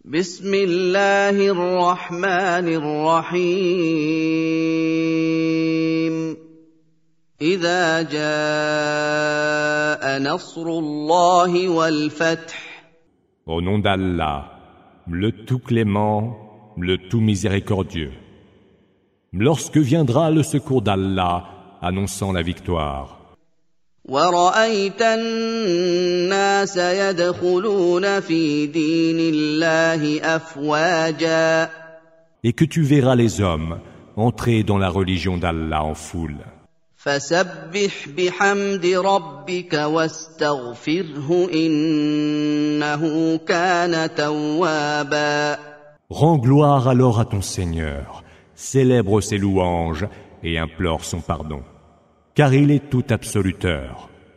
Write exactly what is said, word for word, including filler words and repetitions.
بسم الله الرحمن الرحيم إذا جاء نصر الله والفتح. Au nom d'Allah, le tout clément, le tout miséricordieux. Lorsque viendra le secours d'Allah annonçant la victoire. وَرَأَيْتَ النَّاسَ يَدْخُلُونَ فِي دِينِ اللَّهِ أَفْوَاجًا. Et que tu verras les hommes entrer dans la religion d'Allah en foule. فَسَبِّحْ بِحَمْدِ رَبِّكَ وَاسْتَغْفِرْهُ إِنَّهُ كَانَ تَوَّابًا. Rends gloire alors à ton Seigneur, célèbre ses louanges et implore son pardon, car il est tout absoluteur.